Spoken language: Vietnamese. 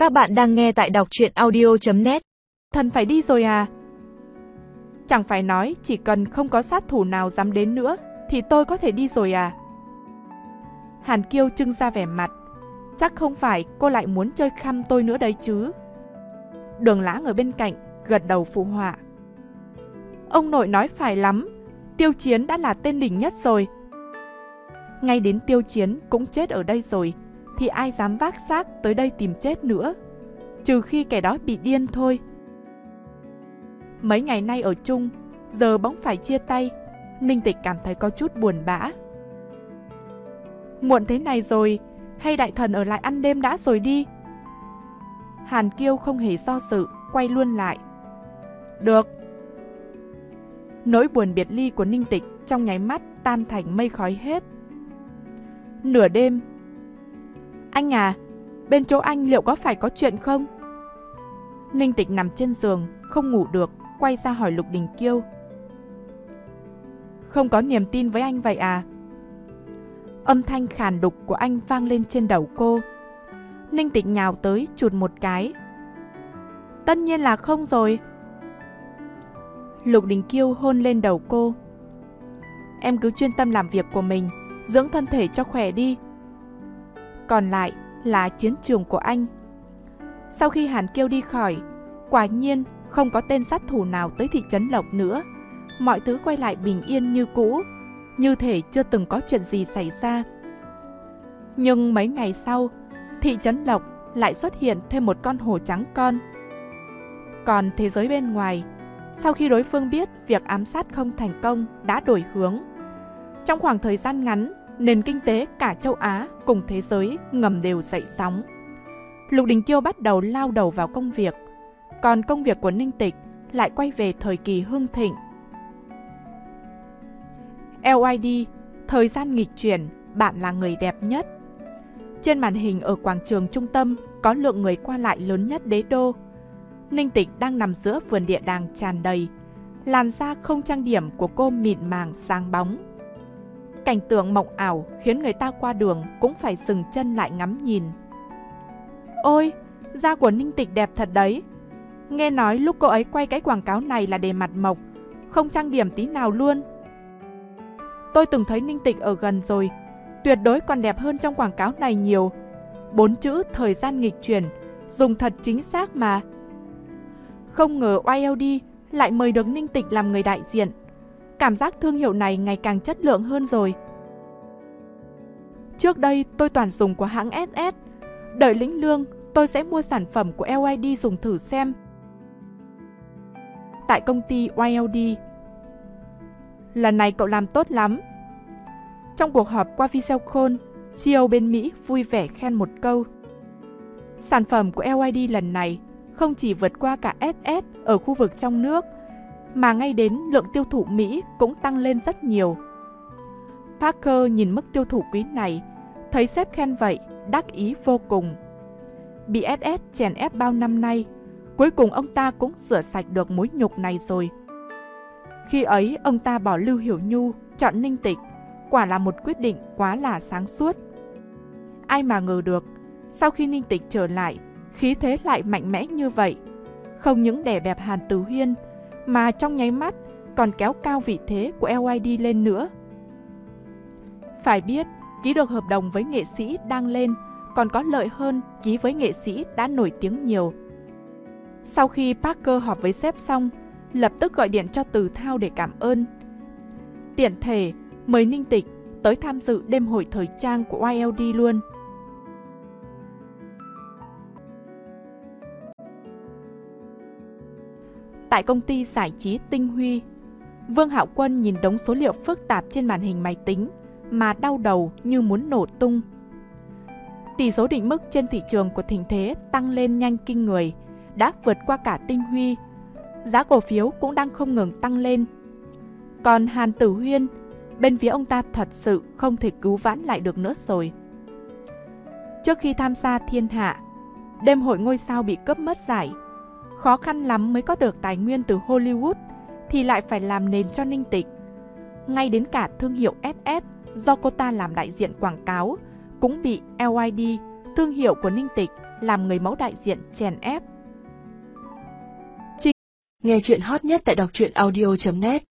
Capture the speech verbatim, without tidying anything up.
Các bạn đang nghe tại đọc truyện audio chấm net. Thần phải đi rồi à? Chẳng phải nói chỉ cần không có sát thủ nào dám đến nữa thì tôi có thể đi rồi à? Hàn Kiêu trưng ra vẻ mặt. Chắc không phải cô lại muốn chơi khăm tôi nữa đấy chứ? Đường Lãng ở bên cạnh gật đầu phụ họa. Ông nội nói phải lắm. Tiêu Chiến đã là tên đỉnh nhất rồi. Ngay đến Tiêu Chiến cũng chết ở đây rồi thì ai dám vác xác tới đây tìm chết nữa, trừ khi kẻ đó bị điên thôi. Mấy ngày nay ở chung, giờ bỗng phải chia tay, Ninh Tịch cảm thấy có chút buồn bã. Muộn thế này rồi, hay đại thần ở lại ăn đêm đã rồi đi? Hàn Kiêu không hề do dự, quay luôn lại. Được. Nỗi buồn biệt ly của Ninh Tịch trong nháy mắt tan thành mây khói hết. Nửa đêm. Anh à, bên chỗ anh liệu có phải có chuyện không? Ninh Tịch nằm trên giường, không ngủ được, quay ra hỏi Lục Đình Kiêu. Không có niềm tin với anh vậy à? Âm thanh khàn đục của anh vang lên trên đầu cô. Ninh Tịch nhào tới chụt một cái. Tất nhiên là không rồi. Lục Đình Kiêu hôn lên đầu cô. Em cứ chuyên tâm làm việc của mình, dưỡng thân thể cho khỏe đi. Còn lại là chiến trường của anh. Sau khi Hàn Kiêu đi khỏi, quả nhiên không có tên sát thủ nào tới thị trấn Lộc nữa. Mọi thứ quay lại bình yên như cũ, như thể chưa từng có chuyện gì xảy ra. Nhưng mấy ngày sau, thị trấn Lộc lại xuất hiện thêm một con hổ trắng con. Còn thế giới bên ngoài, sau khi đối phương biết việc ám sát không thành công đã đổi hướng. Trong khoảng thời gian ngắn, nền kinh tế cả châu Á cùng thế giới ngầm đều dậy sóng. Lục Đình Kiêu bắt đầu lao đầu vào công việc, còn công việc của Ninh Tịch lại quay về thời kỳ hưng thịnh. lờ i đê, thời gian nghịch chuyển, bạn là người đẹp nhất. Trên màn hình ở quảng trường trung tâm có lượng người qua lại lớn nhất đế đô. Ninh Tịch đang nằm giữa vườn địa đàng tràn đầy, làn da không trang điểm của cô mịn màng sáng bóng. Cảnh tượng mộng ảo khiến người ta qua đường cũng phải dừng chân lại ngắm nhìn. Ôi, da của Ninh Tịch đẹp thật đấy. Nghe nói lúc cô ấy quay cái quảng cáo này là để mặt mộc, không trang điểm tí nào luôn. Tôi từng thấy Ninh Tịch ở gần rồi, tuyệt đối còn đẹp hơn trong quảng cáo này nhiều. Bốn chữ thời gian nghịch chuyển, dùng thật chính xác mà. Không ngờ i eo đê lại mời được Ninh Tịch làm người đại diện. Cảm giác thương hiệu này ngày càng chất lượng hơn rồi. Trước đây tôi toàn dùng của hãng ét ét. Đợi lĩnh lương, tôi sẽ mua sản phẩm của lờ i đê dùng thử xem. Tại công ty i eo đê. Lần này cậu làm tốt lắm. Trong cuộc họp qua video call, xê e ô bên Mỹ vui vẻ khen một câu. Sản phẩm của lờ i đê lần này không chỉ vượt qua cả ét ét ở khu vực trong nước, mà ngay đến lượng tiêu thụ Mỹ cũng tăng lên rất nhiều. Parker nhìn mức tiêu thụ quý này, thấy sếp khen vậy, đắc ý vô cùng. Bị ét ét chèn ép bao năm nay, cuối cùng ông ta cũng rửa sạch được mối nhục này rồi. Khi ấy ông ta bỏ Lưu Hiểu Nhu, chọn Ninh Tịch, quả là một quyết định quá là sáng suốt. Ai mà ngờ được, sau khi Ninh Tịch trở lại, khí thế lại mạnh mẽ như vậy. Không những đè bẹp Hàn Tử Huyên, mà trong nháy mắt còn kéo cao vị thế của lờ i đê lên nữa. Phải biết, ký được hợp đồng với nghệ sĩ đang lên còn có lợi hơn ký với nghệ sĩ đã nổi tiếng nhiều. Sau khi Parker họp với sếp xong, lập tức gọi điện cho Từ Thao để cảm ơn. Tiện thể mời Ninh Tịch tới tham dự đêm hội thời trang của i eo đê luôn. Tại công ty giải trí Tinh Huy, Vương Hạo Quân nhìn đống số liệu phức tạp trên màn hình máy tính mà đau đầu như muốn nổ tung. Tỷ số định mức trên thị trường của Thịnh Thế tăng lên nhanh kinh người, đã vượt qua cả Tinh Huy. Giá cổ phiếu cũng đang không ngừng tăng lên. Còn Hàn Tử Huyên, bên phía ông ta thật sự không thể cứu vãn lại được nữa rồi. Trước khi tham gia thiên hạ, đêm hội ngôi sao bị cướp mất giải. Khó khăn lắm mới có được tài nguyên từ Hollywood thì lại phải làm nền cho Ninh Tịch. Ngay đến cả thương hiệu ét ét do cô ta làm đại diện quảng cáo cũng bị lờ i đê, thương hiệu của Ninh Tịch, làm người mẫu đại diện chèn ép. Nghe chuyện hot nhất tại đọc truyện audio chấm net